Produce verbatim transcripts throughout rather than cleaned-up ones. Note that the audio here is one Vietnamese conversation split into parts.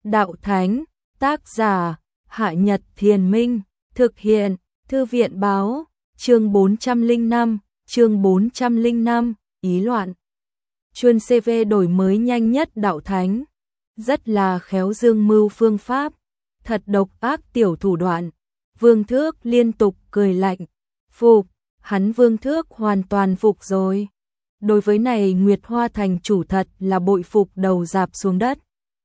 Đạo Thánh, tác giả, Hạ Nhật Thiền Minh, thực hiện, Thư viện báo, chương bốn trăm lẻ năm, chương bốn trăm lẻ năm, ý loạn. Chuân xê vê đổi mới nhanh nhất Đạo Thánh, rất là khéo dương mưu phương pháp, thật độc ác tiểu thủ đoạn. Vương Thước liên tục cười lạnh, phục, hắn Vương Thước hoàn toàn phục rồi. Đối với này Nguyệt Hoa thành chủ thật là bội phục đầu rạp xuống đất.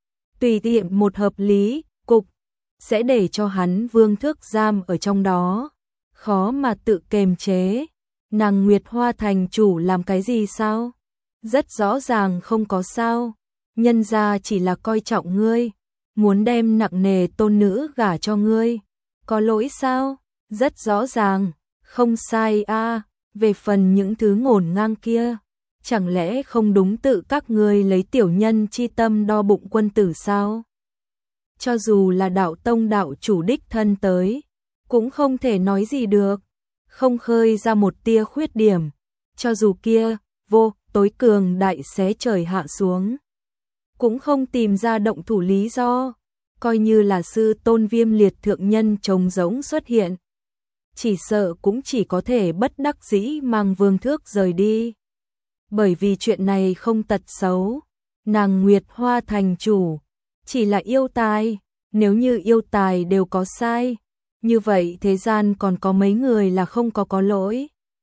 Tùy tiện một hợp lý, cục, sẽ để cho hắn Vương Thước giam ở trong đó. Khó mà tự kềm chế. Nàng Nguyệt Hoa thành chủ làm cái gì sao? Rất rõ ràng không có sao. Nhân gia chỉ là coi trọng ngươi, muốn đem nặng nề tôn nữ gả cho ngươi. Có lỗi sao? Rất rõ ràng, không sai a. À. Về phần những thứ ngổn ngang kia, chẳng lẽ không đúng tự các ngươi lấy tiểu nhân chi tâm đo bụng quân tử sao? Cho dù là đạo tông đạo chủ đích thân tới, cũng không thể nói gì được, không khơi ra một tia khuyết điểm, cho dù kia, vô, tối cường đại xé trời hạ xuống, cũng không tìm ra động thủ lý do, coi như là sư tôn Viêm Liệt thượng nhân trống rỗng xuất hiện. Chỉ sợ cũng chỉ có thể bất đắc dĩ mang Vương Thước rời đi. Bởi vì chuyện này không tật xấu, nàng Nguyệt Hoa thành chủ, chỉ là yêu tài, nếu như yêu tài đều có sai, như vậy thế gian còn có mấy người là không có có lỗi.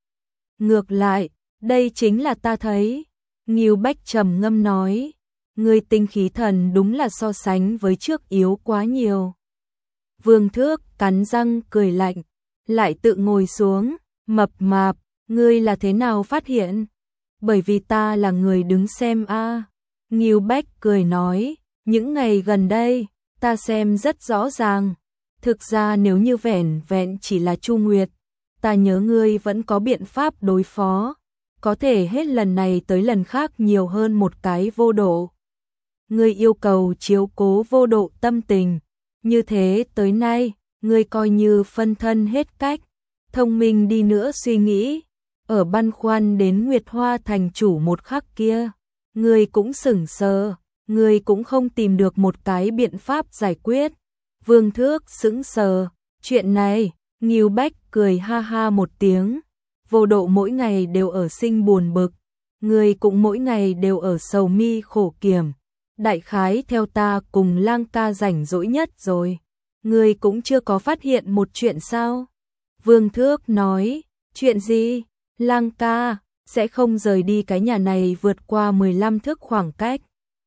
Ngược lại, đây chính là ta thấy, Ngưu Bách trầm ngâm nói, người tinh khí thần đúng là so sánh với trước yếu quá nhiều. Vương Thước cắn răng cười lạnh, lại tự ngồi xuống, mập mạp, ngươi là thế nào phát hiện? Bởi vì ta là người đứng xem a. À. Ngưu Bách cười nói, những ngày gần đây, ta xem rất rõ ràng. Thực ra nếu như vẻn vẹn chỉ là Chu Nguyệt, ta nhớ ngươi vẫn có biện pháp đối phó, có thể hết lần này tới lần khác nhiều hơn một cái Vô Độ. Ngươi yêu cầu chiếu cố Vô Độ tâm tình, như thế tới nay, ngươi coi như phân thân hết cách, thông minh đi nữa suy nghĩ, ở băn khoăn đến Nguyệt Hoa thành chủ một khắc kia, ngươi cũng sững sờ, ngươi cũng không tìm được một cái biện pháp giải quyết. Vương Thước sững sờ, chuyện này, Ngưu Bách cười ha ha một tiếng, Vô Độ mỗi ngày đều ở sinh buồn bực, ngươi cũng mỗi ngày đều ở sầu mi khổ kiểm, đại khái theo ta cùng Lang ca rảnh rỗi nhất rồi. Ngươi cũng chưa có phát hiện một chuyện sao? Vương Thước nói, chuyện gì? Lang ca, sẽ không rời đi cái nhà này vượt qua mười lăm thước khoảng cách.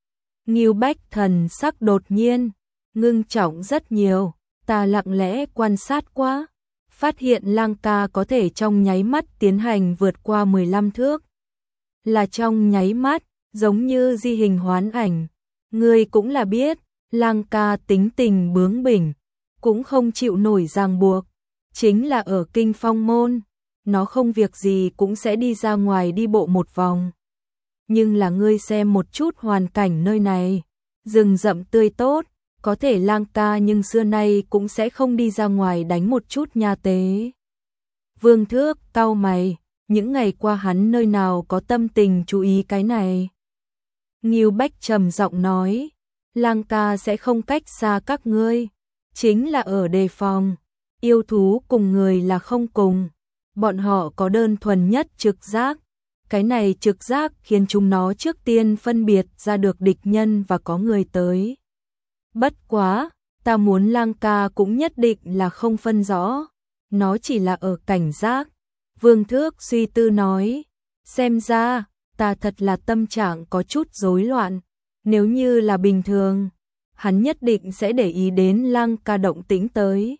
Ngưu Bách thần sắc đột nhiên, ngưng trọng rất nhiều, ta lặng lẽ quan sát quá, phát hiện Lang ca có thể trong nháy mắt tiến hành vượt qua mười lăm thước. Là trong nháy mắt, giống như di hình hoán ảnh. Ngươi cũng là biết, Lang ca tính tình bướng bỉnh, cũng không chịu nổi ràng buộc, chính là ở Kinh Phong môn, nó không việc gì cũng sẽ đi ra ngoài đi bộ một vòng. Nhưng là ngươi xem một chút hoàn cảnh nơi này, rừng rậm tươi tốt, có thể Lang ca nhưng xưa nay cũng sẽ không đi ra ngoài đánh một chút nha tế. Vương Thước cau mày, những ngày qua hắn nơi nào có tâm tình chú ý cái này. Ngưu Bách trầm giọng nói, Lang ca sẽ không cách xa các ngươi, chính là ở đề phòng, yêu thú cùng người là không cùng, bọn họ có đơn thuần nhất trực giác, cái này trực giác khiến chúng nó trước tiên phân biệt ra được địch nhân và có người tới. Bất quá, ta muốn Lang ca cũng nhất định là không phân rõ, nó chỉ là ở cảnh giác. Vương Thước suy tư nói, xem ra, ta thật là tâm trạng có chút rối loạn, nếu như là bình thường, hắn nhất định sẽ để ý đến Lang ca động tĩnh tới.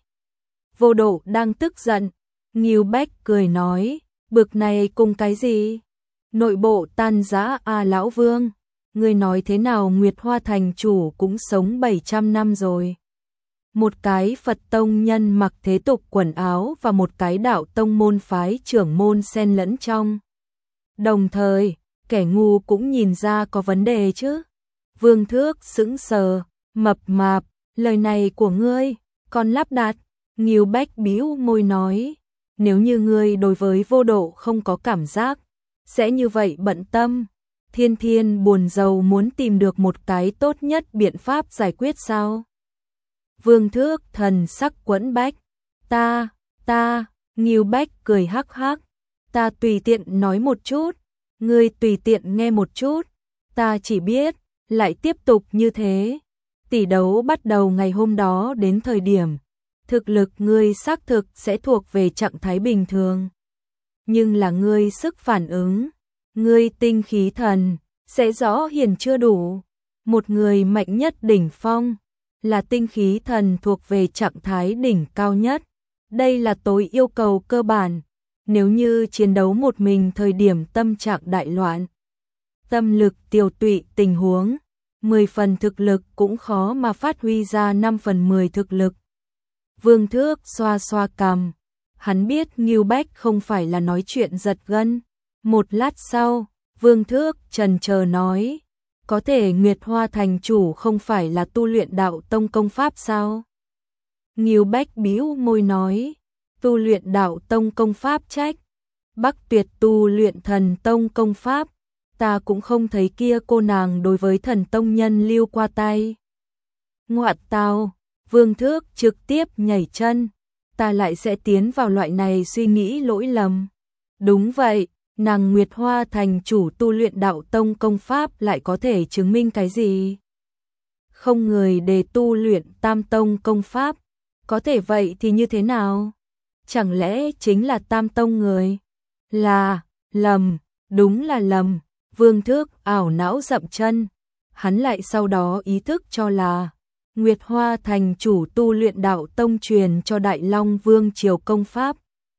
Vô Độ đang tức giận, Ngưu Bách cười nói, bực này cùng cái gì? Nội bộ tan rã a lão Vương, ngươi nói thế nào Nguyệt Hoa thành chủ cũng sống bảy trăm năm rồi. Một cái Phật tông nhân mặc thế tục quần áo và một cái đạo tông môn phái trưởng môn xen lẫn trong. Đồng thời, kẻ ngu cũng nhìn ra có vấn đề chứ. Vương Thước sững sờ, mập mạp, lời này của ngươi, còn lắp đặt. Ngưu Bách bĩu môi nói, nếu như ngươi đối với Vô Độ không có cảm giác, sẽ như vậy bận tâm, thiên thiên buồn rầu muốn tìm được một cái tốt nhất biện pháp giải quyết sao? Vương Thước thần sắc quẫn bách. Ta, ta, Ngưu Bách cười hắc hắc. Ta tùy tiện nói một chút, ngươi tùy tiện nghe một chút. Ta chỉ biết, lại tiếp tục như thế. Tỷ đấu bắt đầu ngày hôm đó đến thời điểm. Thực lực ngươi xác thực sẽ thuộc về trạng thái bình thường. Nhưng là ngươi sức phản ứng, ngươi tinh khí thần, sẽ rõ hiển chưa đủ. Một người mạnh nhất đỉnh phong, là tinh khí thần thuộc về trạng thái đỉnh cao nhất. Đây là tối yêu cầu cơ bản. Nếu như chiến đấu một mình thời điểm tâm trạng đại loạn, tâm lực tiêu tụy tình huống, mười phần thực lực cũng khó mà phát huy ra năm phần mười thực lực. Vương Thước xoa xoa cằm, hắn biết Ngưu Bách không phải là nói chuyện giật gân. Một lát sau, Vương Thước chần chờ nói, có thể Nguyệt Hoa thành chủ không phải là tu luyện đạo tông công pháp sao? Ngưu Bách bĩu môi nói, tu luyện đạo tông công pháp trách, Bắc Tuyệt tu luyện thần tông công pháp, ta cũng không thấy kia cô nàng đối với thần tông nhân lưu qua tay. Ngoạn tào, Vương Thước trực tiếp nhảy chân, ta lại sẽ tiến vào loại này suy nghĩ lỗi lầm. Đúng vậy, nàng Nguyệt Hoa thành chủ tu luyện đạo tông công pháp lại có thể chứng minh cái gì? Không người để tu luyện tam tông công pháp, có thể vậy thì như thế nào? Chẳng lẽ chính là tam tông người? Là, lầm, đúng là lầm. Vương Thước ảo não dậm chân, hắn lại sau đó ý thức cho là Nguyệt Hoa thành chủ tu luyện đạo tông truyền cho Đại Long Vương triều công pháp.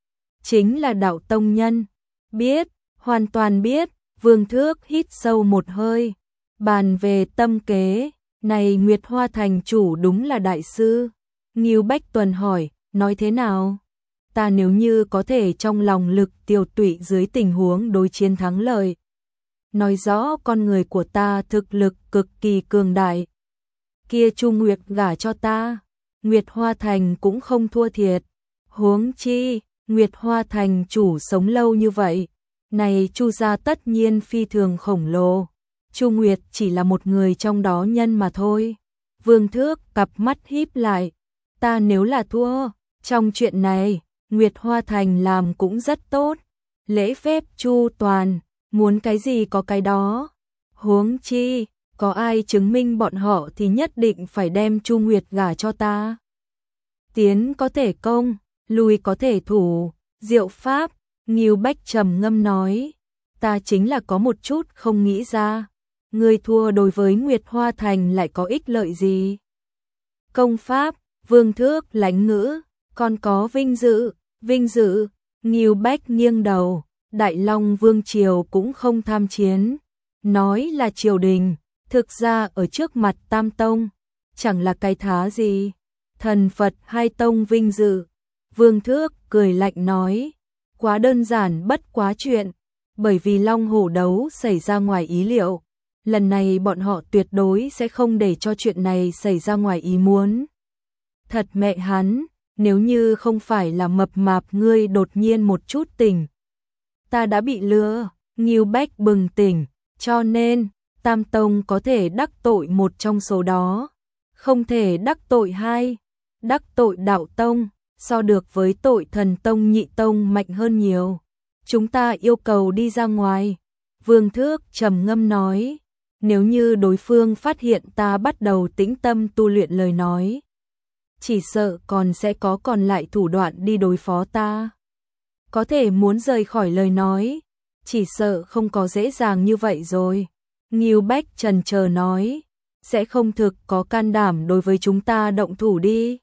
Chính là đạo tông nhân. Biết, hoàn toàn biết. Vương Thước hít sâu một hơi, bàn về tâm kế, này Nguyệt Hoa thành chủ đúng là đại sư. Ngưu Bách Tuần hỏi, nói thế nào? Ta nếu như có thể trong lòng lực tiêu tụy dưới tình huống đối chiến thắng lợi, nói rõ con người của ta thực lực cực kỳ cường đại. Kia Chu Nguyệt gả cho ta, Nguyệt Hoa thành cũng không thua thiệt. Huống chi, Nguyệt Hoa thành chủ sống lâu như vậy, này Chu gia tất nhiên phi thường khổng lồ. Chu Nguyệt chỉ là một người trong đó nhân mà thôi. Vương Thước cặp mắt híp lại, ta nếu là thua, trong chuyện này, Nguyệt Hoa thành làm cũng rất tốt, lễ phép chu toàn, muốn cái gì có cái đó. Huống chi, có ai chứng minh bọn họ thì nhất định phải đem Chu Nguyệt gả cho ta. Tiến có thể công, lui có thể thủ, diệu pháp. Ngưu Bách trầm ngâm nói, ta chính là có một chút không nghĩ ra, người thua đối với Nguyệt Hoa thành lại có ích lợi gì? Công pháp, Vương Thước lãnh ngữ, còn có vinh dự, vinh dự. Ngưu Bách nghiêng đầu, Đại Long Vương triều cũng không tham chiến, nói là triều đình, thực ra ở trước mặt Tam tông, chẳng là cái thá gì. Thần Phật hai tông vinh dự. Vương Thước cười lạnh nói, quá đơn giản bất quá chuyện, bởi vì Long Hổ đấu xảy ra ngoài ý liệu, lần này bọn họ tuyệt đối sẽ không để cho chuyện này xảy ra ngoài ý muốn. Thật mẹ hắn, nếu như không phải là mập mạp ngươi đột nhiên một chút tỉnh, ta đã bị lừa. Ngưu Bách bừng tỉnh, cho nên Tam tông có thể đắc tội một trong số đó, không thể đắc tội hai. Đắc tội đạo tông, so được với tội thần tông nhị tông mạnh hơn nhiều. Chúng ta yêu cầu đi ra ngoài. Vương Thước trầm ngâm nói, nếu như đối phương phát hiện ta bắt đầu tĩnh tâm tu luyện lời nói, chỉ sợ còn sẽ có còn lại thủ đoạn đi đối phó ta. Có thể muốn rời khỏi lời nói, chỉ sợ không có dễ dàng như vậy rồi. Ngưu Bách trần chờ nói, sẽ không thực có can đảm đối với chúng ta động thủ đi,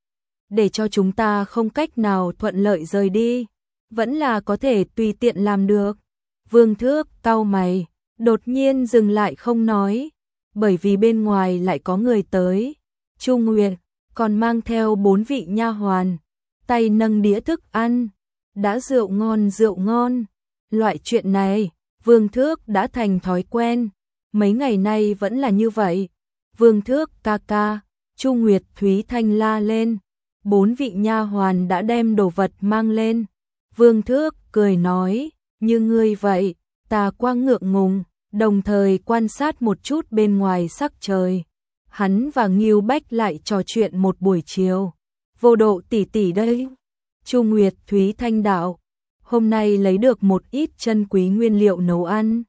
để cho chúng ta không cách nào thuận lợi rời đi, vẫn là có thể tùy tiện làm được. Vương Thước cau mày, đột nhiên dừng lại không nói, bởi vì bên ngoài lại có người tới. Chu Nguyệt còn mang theo bốn vị nha hoàn, tay nâng đĩa thức ăn, đã rượu ngon rượu ngon. Loại chuyện này, Vương Thước đã thành thói quen, mấy ngày nay vẫn là như vậy. Vương Thước ca ca, Chu Nguyệt Thúy Thanh la lên. Bốn vị nha hoàn đã đem đồ vật mang lên. Vương Thước cười nói, như ngươi vậy, ta quá ngượng ngùng, đồng thời quan sát một chút bên ngoài sắc trời. Hắn và Ngưu Bách lại trò chuyện một buổi chiều. Vô Độ tỷ tỷ đây. Chu Nguyệt Thúy Thanh đạo, hôm nay lấy được một ít chân quý nguyên liệu nấu ăn.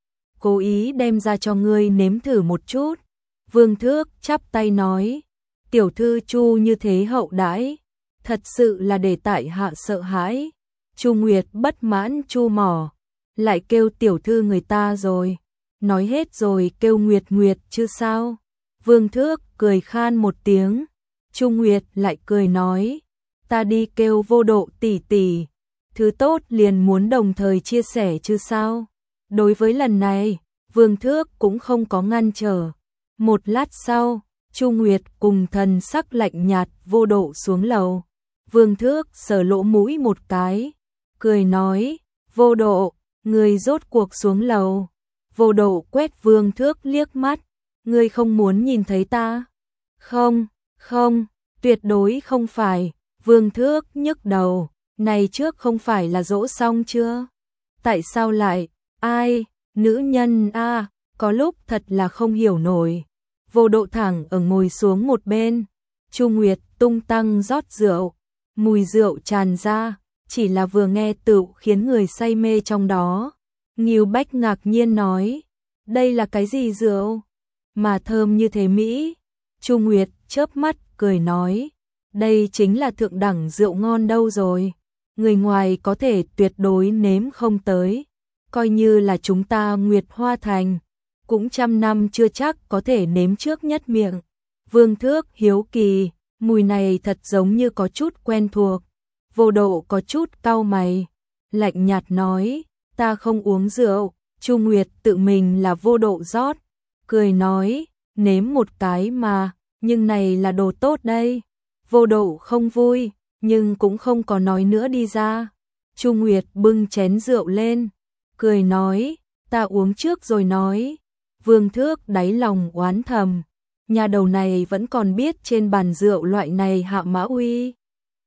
Cố ý đem ra cho ngươi nếm thử một chút. Vương Thước chắp tay nói, tiểu thư Chu như thế hậu đãi, thật sự là để tại hạ sợ hãi. Chu Nguyệt bất mãn chu mỏ, lại kêu tiểu thư người ta rồi. Nói hết rồi kêu Nguyệt Nguyệt chứ sao. Vương Thước cười khan một tiếng. Chu Nguyệt lại cười nói, ta đi kêu Vô Độ tỷ tỷ, thứ tốt liền muốn đồng thời chia sẻ chứ sao. Đối với lần này, Vương Thước cũng không có ngăn trở. Một lát sau, Chu Nguyệt cùng thần sắc lạnh nhạt Vô Độ xuống lầu. Vương Thước sờ lỗ mũi một cái, cười nói, Vô Độ, người rốt cuộc xuống lầu. Vô Độ quét Vương Thước liếc mắt, ngươi không muốn nhìn thấy ta? Không, không, tuyệt đối không phải. Vương Thước nhức đầu, này trước không phải là dỗ xong chưa? Tại sao lại, ai, nữ nhân a, à, có lúc thật là không hiểu nổi. Vô Độ thẳng ở ngồi xuống một bên, Chu Nguyệt tung tăng rót rượu, mùi rượu tràn ra, chỉ là vừa nghe tựu khiến người say mê trong đó. Ngưu Bách ngạc nhiên nói, đây là cái gì rượu? Mà thơm như thế Mỹ. Chu Nguyệt chớp mắt cười nói, đây chính là thượng đẳng rượu ngon đâu rồi. Người ngoài có thể tuyệt đối nếm không tới. Coi như là chúng ta Nguyệt Hoa Thành, cũng trăm năm chưa chắc có thể nếm trước nhất miệng. Vương Thước hiếu kỳ, mùi này thật giống như có chút quen thuộc. Vô Độ có chút cau mày, lạnh nhạt nói, ta không uống rượu. Chu Nguyệt tự mình là Vô Độ rót, cười nói, nếm một cái mà, nhưng này là đồ tốt đây. Vô Độ không vui, nhưng cũng không có nói nữa đi ra. Chu Nguyệt bưng chén rượu lên, cười nói, ta uống trước rồi nói. Vương Thước đáy lòng oán thầm, nhà đầu này vẫn còn biết trên bàn rượu loại này hạ mã uy.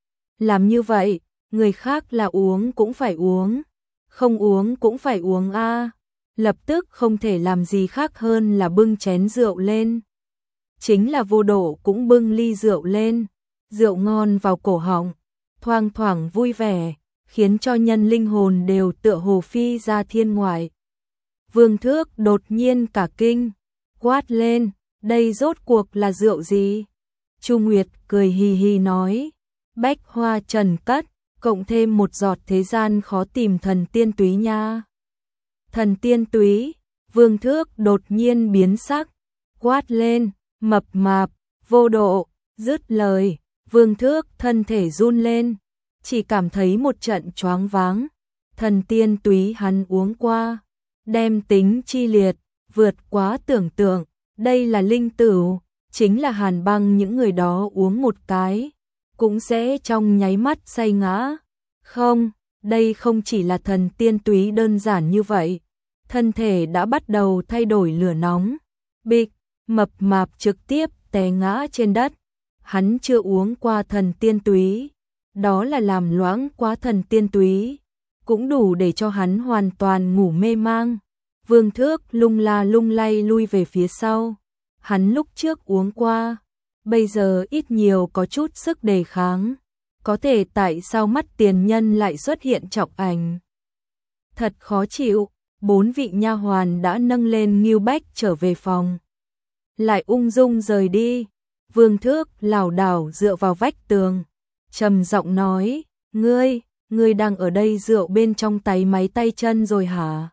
Làm như vậy, người khác là uống cũng phải uống, không uống cũng phải uống a. Lập tức không thể làm gì khác hơn là bưng chén rượu lên. Chính là Vô Độ cũng bưng ly rượu lên, rượu ngon vào cổ họng, thoang thoảng vui vẻ, khiến cho nhân linh hồn đều tựa hồ phi ra thiên ngoại. Vương Thước đột nhiên cả kinh, quát lên, đây rốt cuộc là rượu gì? Chu Nguyệt cười hì hì nói, bách hoa trần cất, cộng thêm một giọt thế gian khó tìm thần tiên túy nha. Thần tiên túy. Vương Thước đột nhiên biến sắc, quát lên, mập mạp. Vô Độ. Dứt lời, Vương Thước thân thể run lên, chỉ cảm thấy một trận choáng váng. Thần tiên túy hắn uống qua, đem tính chi liệt, vượt quá tưởng tượng. Đây là linh tửu, chính là Hàn Băng những người đó uống một cái, cũng sẽ trong nháy mắt say ngã. Không, đây không chỉ là thần tiên túy đơn giản như vậy. Thân thể đã bắt đầu thay đổi lửa nóng. Bịch, mập mạp trực tiếp té ngã trên đất. Hắn chưa uống qua thần tiên túy, đó là làm loãng quá thần tiên túy, cũng đủ để cho hắn hoàn toàn ngủ mê mang. Vương Thước lung la lung lay lui về phía sau. Hắn lúc trước uống qua, bây giờ ít nhiều có chút sức đề kháng. Có thể tại sao mắt tiền nhân lại xuất hiện trọng ảnh? Thật khó chịu. Bốn vị nha hoàn đã nâng lên Ngưu Bách trở về phòng, lại ung dung rời đi. Vương Thước lảo đảo dựa vào vách tường, trầm giọng nói, ngươi, ngươi đang ở đây rượu bên trong tay máy tay chân rồi hả?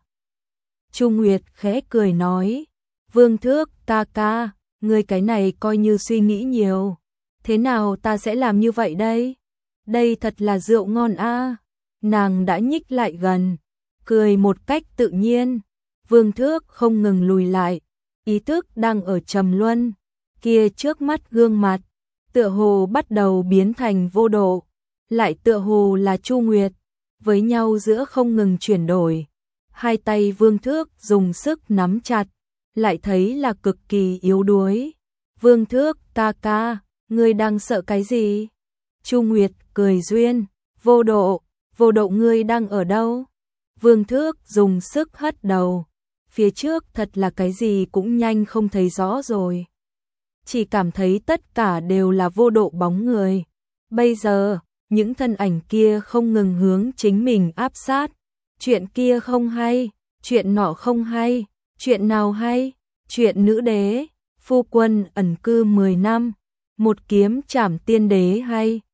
Chu Nguyệt khẽ cười nói, Vương Thước ca ca, ngươi cái này coi như suy nghĩ nhiều. Thế nào ta sẽ làm như vậy đây? Đây thật là rượu ngon a. Nàng đã nhích lại gần, cười một cách tự nhiên. Vương Thước không ngừng lùi lại, ý thức đang ở trầm luân. Kia trước mắt gương mặt, tựa hồ bắt đầu biến thành Vô Độ, lại tựa hồ là Chu Nguyệt, với nhau giữa không ngừng chuyển đổi. Hai tay Vương Thước dùng sức nắm chặt, lại thấy là cực kỳ yếu đuối. Vương Thước ca ca, ngươi đang sợ cái gì? Chu Nguyệt cười duyên, Vô Độ, Vô Độ ngươi đang ở đâu? Vương Thước dùng sức hất đầu, phía trước thật là cái gì cũng nhanh không thấy rõ rồi. Chỉ cảm thấy tất cả đều là vô độ bóng người. Bây giờ, những thân ảnh kia không ngừng hướng chính mình áp sát. Chuyện kia không hay, chuyện nọ không hay, chuyện nào hay, chuyện nữ đế, phu quân ẩn cư mười năm, một kiếm trảm tiên đế hay,